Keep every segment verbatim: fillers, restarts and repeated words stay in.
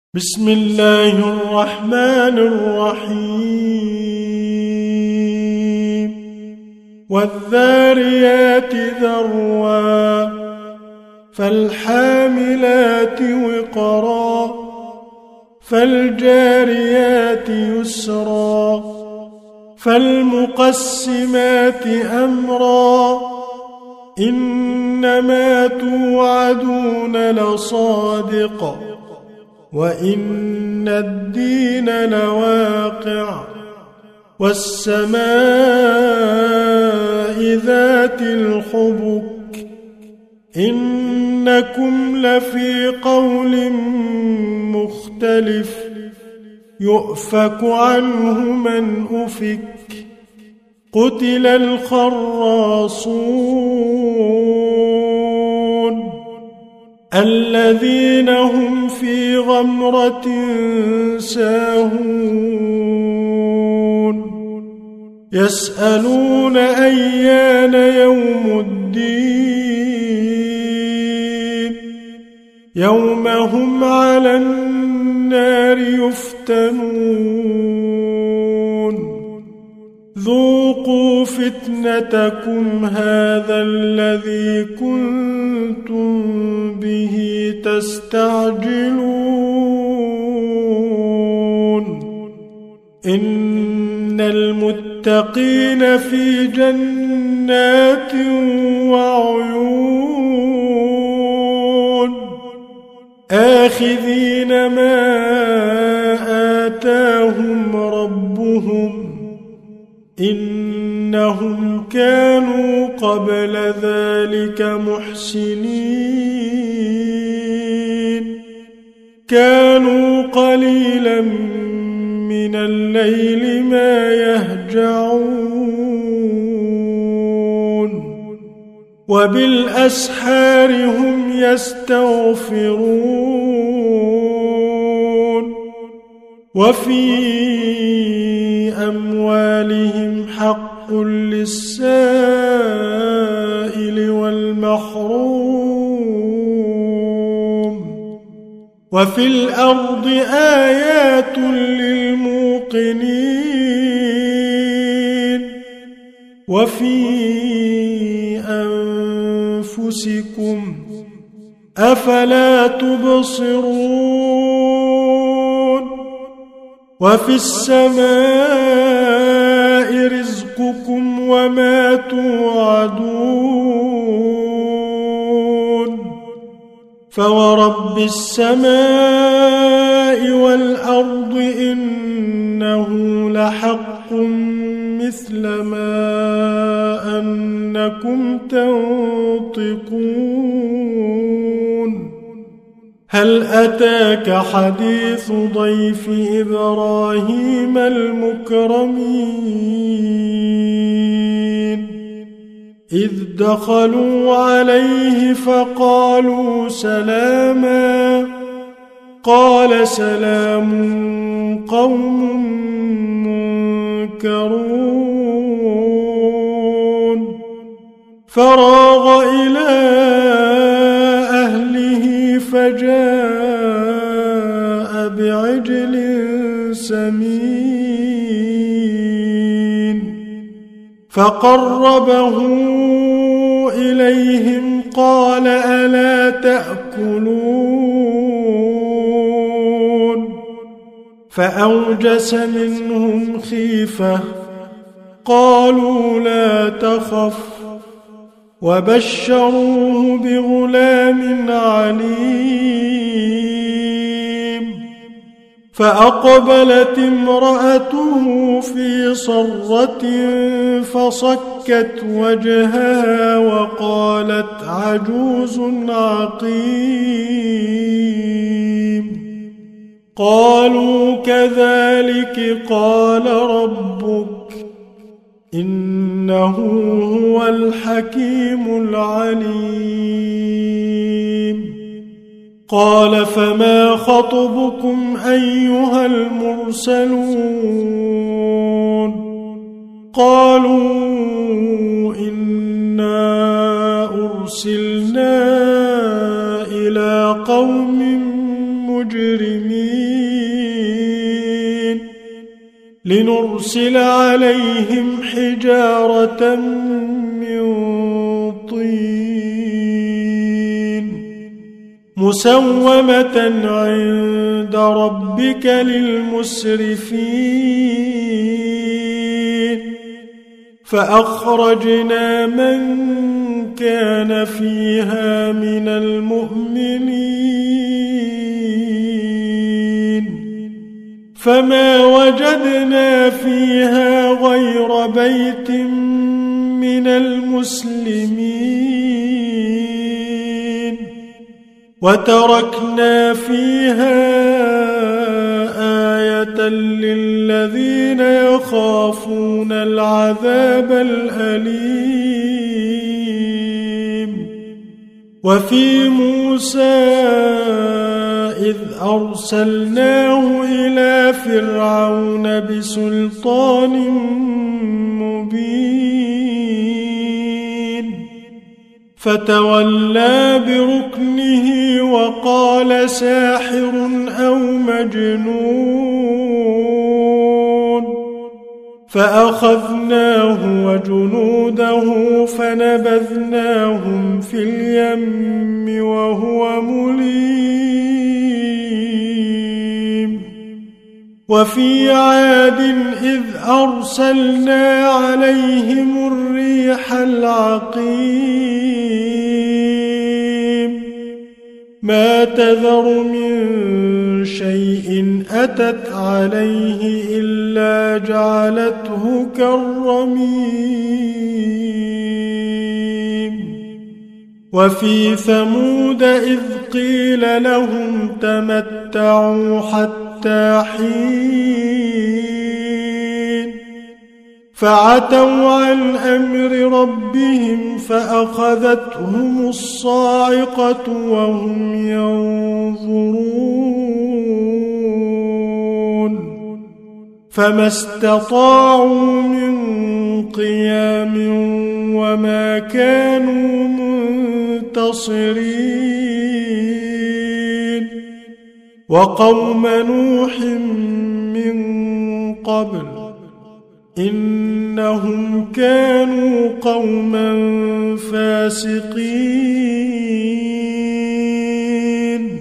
بسم الله الرحمن الرحيم والذاريات ذروا فالحاملات وقرا فالجاريات يسرا فالمقسمات أمرا إنما توعدون لصادق وإن الدين لواقع والسماء ذات الحبك إنكم لفي قول مختلف يؤفك عنه من أفك قتل الخراصون الذين هم في غمرة ساهون يسألون أيان يوم الدين يوم هم على النار يفتنون ذوقوا فتنتكم هذا الذي كنتم به تستعجلون إن المتقين في جنات وعيون آخذين ما آتاهم ربهم إنهم كانوا قبل ذلك محسنين كانوا قليلا من الليل ما يهجعون وبالأسحار هم يستغفرون وفي أموالهم حق للسائل والمحروم وفي الأرض آيات للموقنين وفي أنفسكم أفلا تبصرون وفي السماء رزقكم وما توعدون فورب السماء والأرض إنه لحق مثل ما أنكم تنطقون هل أتاك حديث ضيف إبراهيم المكرمين إذ دخلوا عليه فقالوا سلاما قال سلام قوم منكرون فراغ إلى أهله فجاء بعجل سمين فقربه إليهم قال ألا تأكلون فأوجس منهم خيفة قالوا لا تخف وبشروه بغلام عليم فأقبلت امرأته في صرة فصكت وجهها وقالت عجوز عقيم قالوا كذلك قال ربك إنه هو الحكيم العليم قال فما خطبكم أيها المرسلون قالوا إنا أرسلنا إلى قوم مجرمين لنرسل عليهم حجارة من طين مسومة عند ربك للمسرفين فأخرجنا من كان فيها من المؤمنين فما وجدنا فيها غير بيت من المسلمين وتركنا فيها آية للذين يخافون العذاب الأليم وفي موسى إذ أرسلناه إلى فرعون بسلطان مبين فتولى بركنه وقال ساحر أو مجنون فأخذناه وجنوده فنبذناهم في اليم وهو مليم وفي عاد إذ أرسلنا عليهم الريح العقيم ما تذر من شيء أتت عليه إلا جعلته كالرميم وفي ثمود إذ قيل لهم تمتعوا حتى حين فعتوا عن أمر ربهم فأخذتهم الصاعقة وهم ينظرون فما استطاعوا من قيام وما كانوا منتصرين وقوم نوح من قبل إنهم كانوا قوما فاسقين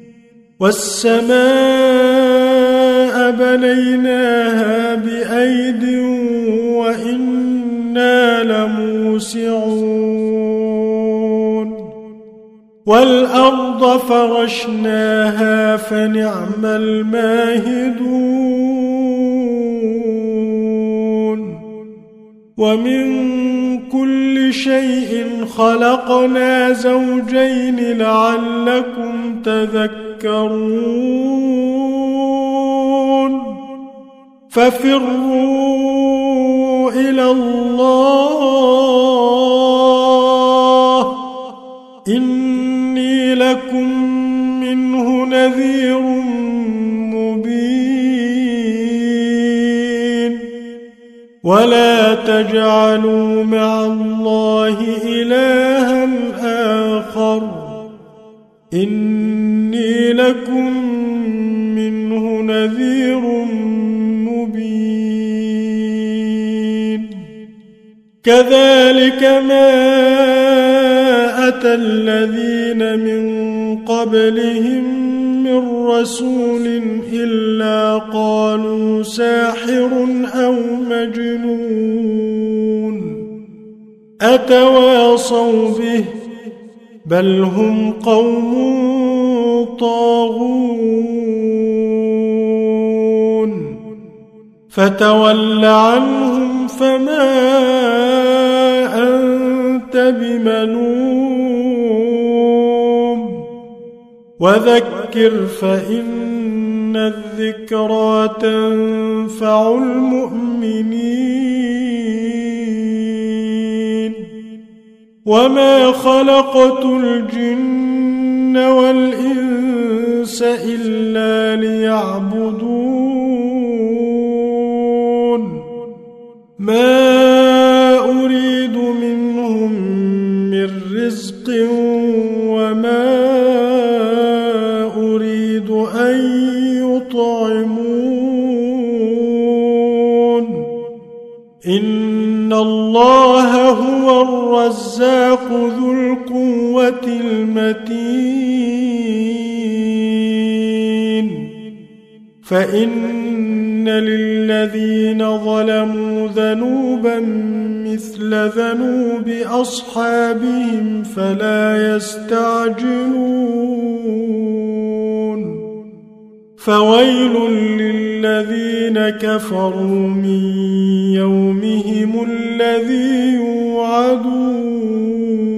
والسماء بنيناها بأيد وإنا لموسعون والأرض فرشناها فنعم الماهدون ومن كل شيء خلقنا زوجين لعلكم تذكرون ففروا إلى الله إني لكم منه نذير مبين ولا تجعلوا مع الله إلها آخر إني لكم منه نذير مبين كذلك ما أتى الذين من قبلهم من رسول إلا قالوا ساحر أو مجنون أتواصوا به بل هم قوم طاغون فتول عنهم فما أنت بملوم وذكر فإن الذكرى تنفع المؤمنين وما خلقت الجن والإنس إلا ليعبدون ما أريد منهم من رزق وما أريد يطعمون إن الله هو الرزاق ذو القوة المتين فإن للذين ظلموا ذنوبا مثل ذنوب أصحابهم فلا يستعجلون فويل للذين كفروا من يومهم الذي يوعدون